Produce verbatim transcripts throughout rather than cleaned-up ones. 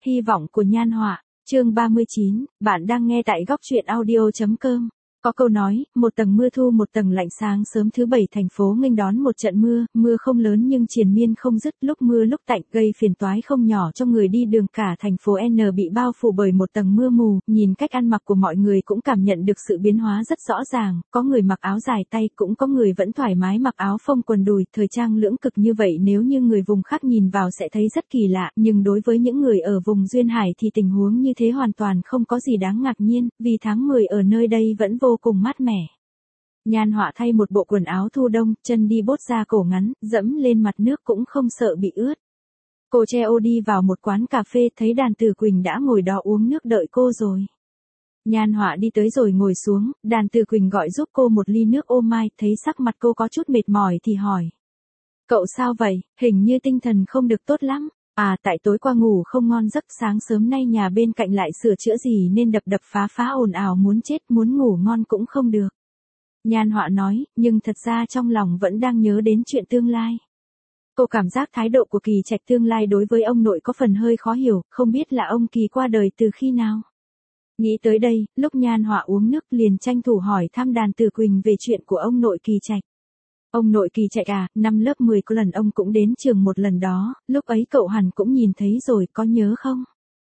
Hy vọng của Nhan Họa, chương ba mươi chín, bạn đang nghe tại góc truyện audio chấm com. Có câu nói, một tầng mưa thu một tầng lạnh, sáng sớm thứ bảy thành phố nghênh đón một trận mưa, mưa không lớn nhưng triền miên không dứt, lúc mưa lúc tạnh, gây phiền toái không nhỏ cho người đi đường. Cả thành phố N bị bao phủ bởi một tầng mưa mù, nhìn cách ăn mặc của mọi người cũng cảm nhận được sự biến hóa rất rõ ràng, có người mặc áo dài tay, cũng có người vẫn thoải mái mặc áo phông quần đùi, thời trang lưỡng cực như vậy nếu như người vùng khác nhìn vào sẽ thấy rất kỳ lạ, nhưng đối với những người ở vùng duyên hải thì tình huống như thế hoàn toàn không có gì đáng ngạc nhiên, vì tháng mười ở nơi đây vẫn vô cùng mát mẻ. Nhan Họa thay một bộ quần áo thu đông, chân đi bốt da cổ ngắn, dẫm lên mặt nước cũng không sợ bị ướt. Cô che ô đi vào một quán cà phê, thấy Đàn Tử Quỳnh đã ngồi đó uống nước đợi cô rồi. Nhan Họa đi tới rồi ngồi xuống, Đàn Tử Quỳnh gọi giúp cô một ly nước ô mai, thấy sắc mặt cô có chút mệt mỏi thì hỏi. Cậu sao vậy, hình như tinh thần không được tốt lắm. À, tại tối qua ngủ không ngon giấc, sáng sớm nay nhà bên cạnh lại sửa chữa gì nên đập đập phá phá ồn ào muốn chết, muốn ngủ ngon cũng không được. Nhan Họa nói, nhưng thật ra trong lòng vẫn đang nhớ đến chuyện tương lai. Cô cảm giác thái độ của Kỳ Trạch tương lai đối với ông nội có phần hơi khó hiểu, không biết là ông Kỳ qua đời từ khi nào. Nghĩ tới đây, lúc Nhan Họa uống nước liền tranh thủ hỏi thăm Đàn Tử Quỳnh về chuyện của ông nội Kỳ Trạch. Ông nội Kỳ Trạch à, năm lớp mười có lần ông cũng đến trường một lần đó, lúc ấy cậu hẳn cũng nhìn thấy rồi, có nhớ không?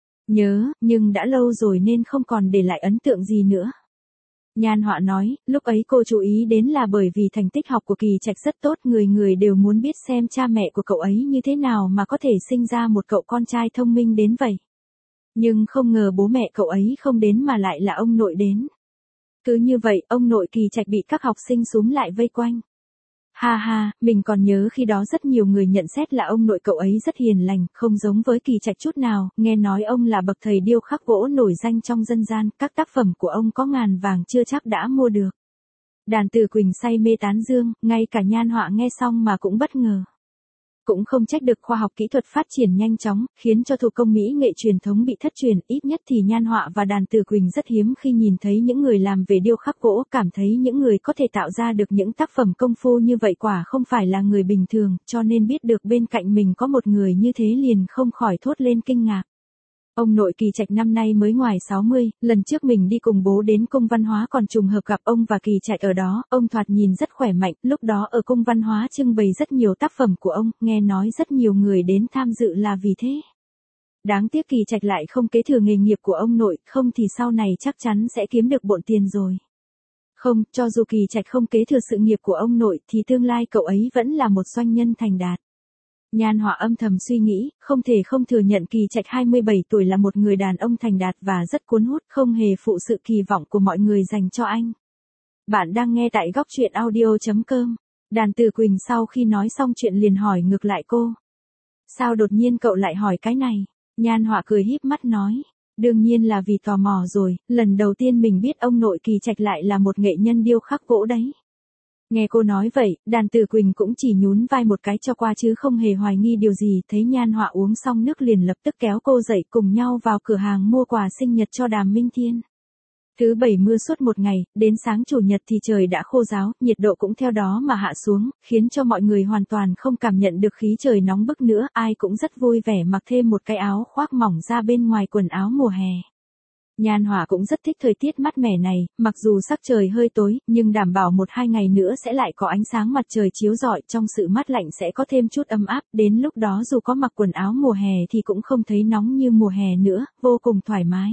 Nhớ, nhưng đã lâu rồi nên không còn để lại ấn tượng gì nữa. Nhan Họa nói, lúc ấy cô chú ý đến là bởi vì thành tích học của Kỳ Trạch rất tốt, người người đều muốn biết xem cha mẹ của cậu ấy như thế nào mà có thể sinh ra một cậu con trai thông minh đến vậy. Nhưng không ngờ bố mẹ cậu ấy không đến mà lại là ông nội đến. Cứ như vậy, ông nội Kỳ Trạch bị các học sinh xúm lại vây quanh. Ha ha, mình còn nhớ khi đó rất nhiều người nhận xét là ông nội cậu ấy rất hiền lành, không giống với Kỳ Trạch chút nào, nghe nói ông là bậc thầy điêu khắc gỗ nổi danh trong dân gian, các tác phẩm của ông có ngàn vàng chưa chắc đã mua được. Đàn Tử Quỳnh say mê tán dương, ngay cả Nhan Họa nghe xong mà cũng bất ngờ. Cũng không trách được khoa học kỹ thuật phát triển nhanh chóng, khiến cho thủ công mỹ nghệ truyền thống bị thất truyền, ít nhất thì Nhan Họa và Đàn Tử Quỳnh rất hiếm khi nhìn thấy những người làm về điêu khắc gỗ, cảm thấy những người có thể tạo ra được những tác phẩm công phu như vậy quả không phải là người bình thường, cho nên biết được bên cạnh mình có một người như thế liền không khỏi thốt lên kinh ngạc. Ông nội Kỳ Trạch năm nay mới ngoài sáu mươi, lần trước mình đi cùng bố đến cung văn hóa còn trùng hợp gặp ông và Kỳ Trạch ở đó, ông thoạt nhìn rất khỏe mạnh, lúc đó ở cung văn hóa trưng bày rất nhiều tác phẩm của ông, nghe nói rất nhiều người đến tham dự là vì thế. Đáng tiếc Kỳ Trạch lại không kế thừa nghề nghiệp của ông nội, không thì sau này chắc chắn sẽ kiếm được bộn tiền rồi. Không, cho dù Kỳ Trạch không kế thừa sự nghiệp của ông nội thì tương lai cậu ấy vẫn là một doanh nhân thành đạt. Nhan Họa âm thầm suy nghĩ, không thể không thừa nhận Kỳ Trạch hai mươi bảy tuổi là một người đàn ông thành đạt và rất cuốn hút, không hề phụ sự kỳ vọng của mọi người dành cho anh. Bạn đang nghe tại góc truyện audio chấm com. Đàn Tử Quỳnh sau khi nói xong chuyện liền hỏi ngược lại cô. Sao đột nhiên cậu lại hỏi cái này? Nhan Họa cười híp mắt nói. Đương nhiên là vì tò mò rồi, lần đầu tiên mình biết ông nội Kỳ Trạch lại là một nghệ nhân điêu khắc gỗ đấy. Nghe cô nói vậy, Đàn Tử Quỳnh cũng chỉ nhún vai một cái cho qua chứ không hề hoài nghi điều gì, thấy Nhan Họa uống xong nước liền lập tức kéo cô dậy cùng nhau vào cửa hàng mua quà sinh nhật cho Đàm Minh Thiên. Thứ bảy mưa suốt một ngày, đến sáng chủ nhật thì trời đã khô ráo, nhiệt độ cũng theo đó mà hạ xuống, khiến cho mọi người hoàn toàn không cảm nhận được khí trời nóng bức nữa, ai cũng rất vui vẻ mặc thêm một cái áo khoác mỏng ra bên ngoài quần áo mùa hè. Nhan Họa cũng rất thích thời tiết mát mẻ này, mặc dù sắc trời hơi tối, nhưng đảm bảo một hai ngày nữa sẽ lại có ánh sáng mặt trời chiếu rọi, trong sự mát lạnh sẽ có thêm chút ấm áp, đến lúc đó dù có mặc quần áo mùa hè thì cũng không thấy nóng như mùa hè nữa, vô cùng thoải mái.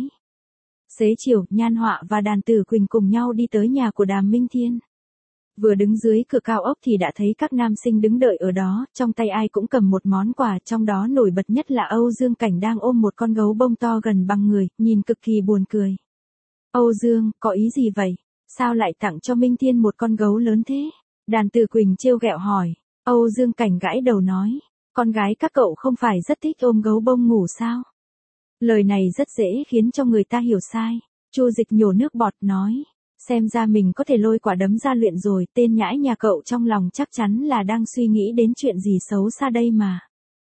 Xế chiều, Nhan Họa và Đàn Tử Quỳnh cùng nhau đi tới nhà của Đàm Minh Thiên. Vừa đứng dưới cửa cao ốc thì đã thấy các nam sinh đứng đợi ở đó, trong tay ai cũng cầm một món quà, trong đó nổi bật nhất là Âu Dương Cảnh đang ôm một con gấu bông to gần bằng người, nhìn cực kỳ buồn cười. Âu Dương, có ý gì vậy? Sao lại tặng cho Minh Thiên một con gấu lớn thế? Đàn Tử Quỳnh trêu ghẹo hỏi. Âu Dương Cảnh gãi đầu nói, con gái các cậu không phải rất thích ôm gấu bông ngủ sao? Lời này rất dễ khiến cho người ta hiểu sai. Chu Dịch nhổ nước bọt nói. Xem ra mình có thể lôi quả đấm ra luyện rồi, tên nhãi nhà cậu trong lòng chắc chắn là đang suy nghĩ đến chuyện gì xấu xa đây mà.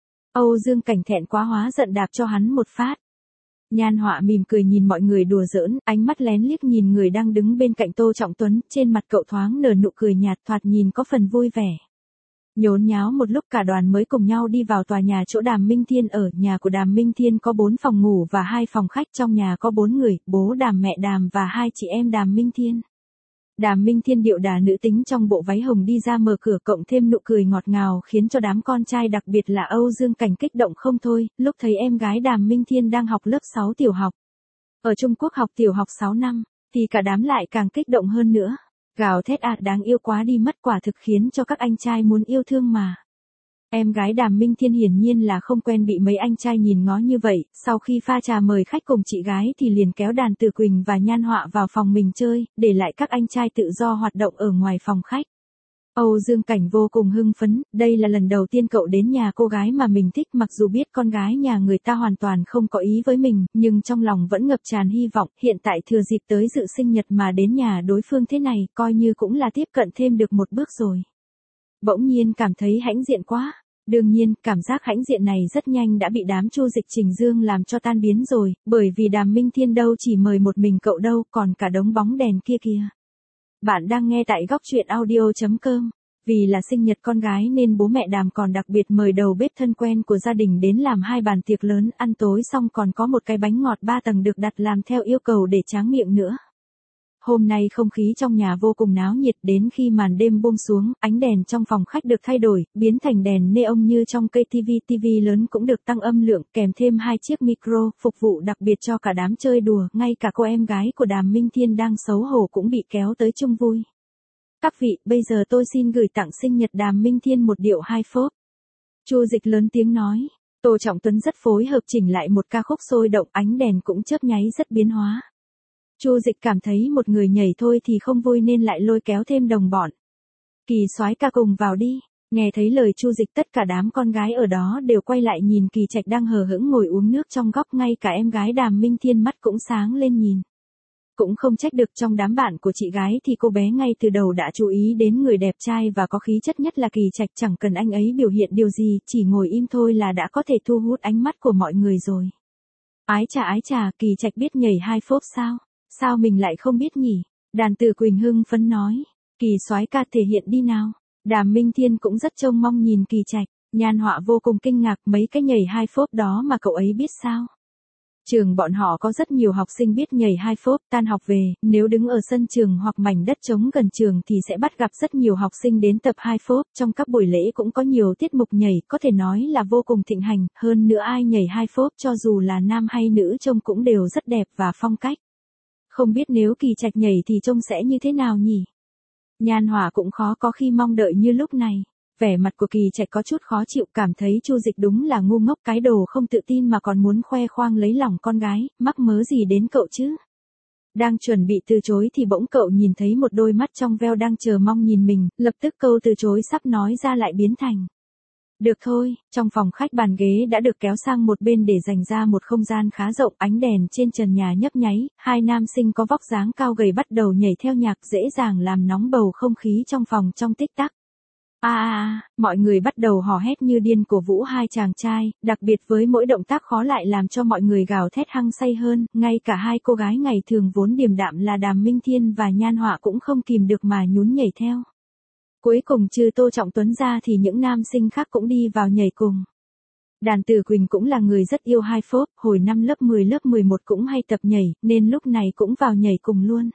Âu Dương Cảnh thẹn quá hóa giận đạp cho hắn một phát. Nhan Họa mỉm cười nhìn mọi người đùa giỡn, ánh mắt lén liếc nhìn người đang đứng bên cạnh Tô Trọng Tuấn, trên mặt cậu thoáng nở nụ cười nhạt thoạt nhìn có phần vui vẻ. Nhốn nháo một lúc cả đoàn mới cùng nhau đi vào tòa nhà chỗ Đàm Minh Thiên ở. Nhà của Đàm Minh Thiên có bốn phòng ngủ và hai phòng khách, trong nhà có bốn người, bố Đàm, mẹ Đàm và hai chị em Đàm Minh Thiên. Đàm Minh Thiên điệu đà nữ tính trong bộ váy hồng đi ra mở cửa cộng thêm nụ cười ngọt ngào khiến cho đám con trai đặc biệt là Âu Dương Cảnh kích động không thôi, lúc thấy em gái Đàm Minh Thiên đang học lớp sáu tiểu học. Ở Trung Quốc học tiểu học sáu năm, thì cả đám lại càng kích động hơn nữa. Gào thét à, đáng yêu quá đi mất, quả thực khiến cho các anh trai muốn yêu thương mà. Em gái Đàm Minh Thiên hiển nhiên là không quen bị mấy anh trai nhìn ngó như vậy, sau khi pha trà mời khách cùng chị gái thì liền kéo Đàn Tử Quỳnh và Nhan Họa vào phòng mình chơi, để lại các anh trai tự do hoạt động ở ngoài phòng khách. Âu Dương Cảnh vô cùng hưng phấn, đây là lần đầu tiên cậu đến nhà cô gái mà mình thích, mặc dù biết con gái nhà người ta hoàn toàn không có ý với mình, nhưng trong lòng vẫn ngập tràn hy vọng, hiện tại thừa dịp tới dự sinh nhật mà đến nhà đối phương thế này, coi như cũng là tiếp cận thêm được một bước rồi. Bỗng nhiên cảm thấy hãnh diện quá. Đương nhiên, cảm giác hãnh diện này rất nhanh đã bị đám Chu Dịch Trình Dương làm cho tan biến rồi, bởi vì Đàm Minh Thiên đâu chỉ mời một mình cậu đâu, còn cả đống bóng đèn kia kìa. Bạn đang nghe tại góc truyện audio chấm com. Vì là sinh nhật con gái nên bố mẹ Đàm còn đặc biệt mời đầu bếp thân quen của gia đình đến làm hai bàn tiệc lớn, ăn tối xong còn có một cái bánh ngọt ba tầng được đặt làm theo yêu cầu để tráng miệng nữa. Hôm nay không khí trong nhà vô cùng náo nhiệt, đến khi màn đêm buông xuống, ánh đèn trong phòng khách được thay đổi, biến thành đèn neon như trong cây tivi, tivi lớn cũng được tăng âm lượng, kèm thêm hai chiếc micro, phục vụ đặc biệt cho cả đám chơi đùa, ngay cả cô em gái của Đàm Minh Thiên đang xấu hổ cũng bị kéo tới chung vui. Các vị, bây giờ tôi xin gửi tặng sinh nhật Đàm Minh Thiên một điệu hai phốp. Chu Dịch lớn tiếng nói. Tô Trọng Tuấn rất phối hợp chỉnh lại một ca khúc sôi động, ánh đèn cũng chớp nháy rất biến hóa. Chu Dịch cảm thấy một người nhảy thôi thì không vui nên lại lôi kéo thêm đồng bọn. Kỳ soái ca cùng vào đi. Nghe thấy lời Chu Dịch, tất cả đám con gái ở đó đều quay lại nhìn Kỳ Trạch đang hờ hững ngồi uống nước trong góc, ngay cả em gái Đàm Minh Thiên mắt cũng sáng lên nhìn. Cũng không trách được, trong đám bạn của chị gái thì cô bé ngay từ đầu đã chú ý đến người đẹp trai và có khí chất nhất là Kỳ Trạch, chẳng cần anh ấy biểu hiện điều gì, chỉ ngồi im thôi là đã có thể thu hút ánh mắt của mọi người rồi. Ái chà ái chà, Kỳ Trạch biết nhảy hai phốp sao? Sao mình lại không biết nhỉ? Đàn Tử Quỳnh hưng phấn nói. Kỳ soái ca thể hiện đi nào. Đàm Minh Thiên cũng rất trông mong nhìn Kỳ Trạch. Nhan Họa vô cùng kinh ngạc, mấy cái nhảy hai phốp đó mà cậu ấy biết sao? Trường bọn họ có rất nhiều học sinh biết nhảy hai phốp, tan học về, nếu đứng ở sân trường hoặc mảnh đất trống gần trường thì sẽ bắt gặp rất nhiều học sinh đến tập hai phốp, trong các buổi lễ cũng có nhiều tiết mục nhảy, có thể nói là vô cùng thịnh hành, hơn nữa ai nhảy hai phốp cho dù là nam hay nữ trông cũng đều rất đẹp và phong cách. Không biết nếu Kỳ Trạch nhảy thì trông sẽ như thế nào nhỉ? Nhan Họa cũng khó có khi mong đợi như lúc này. Vẻ mặt của Kỳ Trạch có chút khó chịu, cảm thấy Chu Dịch đúng là ngu ngốc, cái đồ không tự tin mà còn muốn khoe khoang lấy lòng con gái, mắc mớ gì đến cậu chứ? Đang chuẩn bị từ chối thì bỗng cậu nhìn thấy một đôi mắt trong veo đang chờ mong nhìn mình, lập tức câu từ chối sắp nói ra lại biến thành. Được thôi, trong phòng khách bàn ghế đã được kéo sang một bên để dành ra một không gian khá rộng, ánh đèn trên trần nhà nhấp nháy, hai nam sinh có vóc dáng cao gầy bắt đầu nhảy theo nhạc, dễ dàng làm nóng bầu không khí trong phòng trong tích tắc. A a a, mọi người bắt đầu hò hét như điên cổ vũ hai chàng trai, đặc biệt với mỗi động tác khó lại làm cho mọi người gào thét hăng say hơn, ngay cả hai cô gái ngày thường vốn điềm đạm là Đàm Minh Thiên và Nhan Họa cũng không kìm được mà nhún nhảy theo. Cuối cùng trừ Tô Trọng Tuấn ra thì những nam sinh khác cũng đi vào nhảy cùng. Đàn Tử Quỳnh cũng là người rất yêu hai phốp, hồi năm lớp mười lớp mười một cũng hay tập nhảy, nên lúc này cũng vào nhảy cùng luôn.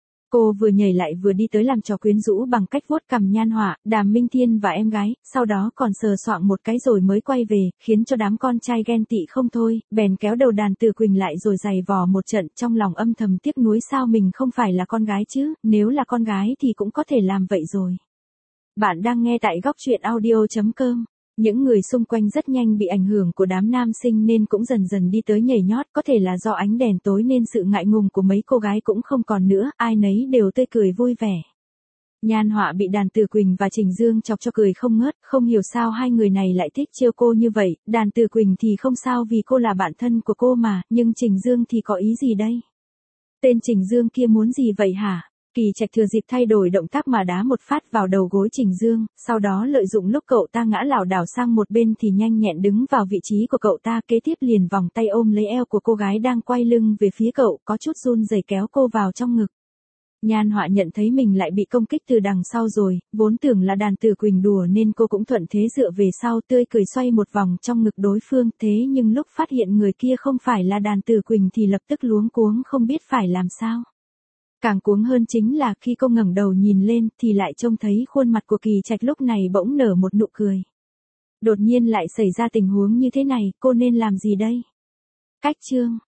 Cô vừa nhảy lại vừa đi tới làm trò quyến rũ bằng cách vuốt cằm Nhan Họa, Đàm Minh Thiên và em gái, sau đó còn sờ soạng một cái rồi mới quay về, khiến cho đám con trai ghen tị không thôi, bèn kéo đầu Đàn Tử Quỳnh lại rồi giày vò một trận, trong lòng âm thầm tiếc nuối sao mình không phải là con gái chứ, nếu là con gái thì cũng có thể làm vậy rồi. Bạn đang nghe tại góc truyện audio chấm com. Những người xung quanh rất nhanh bị ảnh hưởng của đám nam sinh nên cũng dần dần đi tới nhảy nhót, có thể là do ánh đèn tối nên sự ngại ngùng của mấy cô gái cũng không còn nữa, ai nấy đều tươi cười vui vẻ. Nhan Họa bị Đàn Tử Quỳnh và Trình Dương chọc cho cười không ngớt, không hiểu sao hai người này lại thích trêu cô như vậy, Đàn Tử Quỳnh thì không sao vì cô là bạn thân của cô mà, nhưng Trình Dương thì có ý gì đây? Tên Trình Dương kia muốn gì vậy hả? Kỳ Trạch thừa dịp thay đổi động tác mà đá một phát vào đầu gối Trình Dương, sau đó lợi dụng lúc cậu ta ngã lảo đảo sang một bên thì nhanh nhẹn đứng vào vị trí của cậu ta, kế tiếp liền vòng tay ôm lấy eo của cô gái đang quay lưng về phía cậu, có chút run rẩy kéo cô vào trong ngực. Nhan Họa nhận thấy mình lại bị công kích từ đằng sau rồi, vốn tưởng là Đàn Tử Quỳnh đùa nên cô cũng thuận thế dựa về sau tươi cười xoay một vòng trong ngực đối phương, thế nhưng lúc phát hiện người kia không phải là Đàn Tử Quỳnh thì lập tức luống cuống không biết phải làm sao. Càng cuống hơn chính là khi cô ngẩng đầu nhìn lên thì lại trông thấy khuôn mặt của Kỳ Trạch lúc này bỗng nở một nụ cười. Đột nhiên lại xảy ra tình huống như thế này, cô nên làm gì đây? Cách chương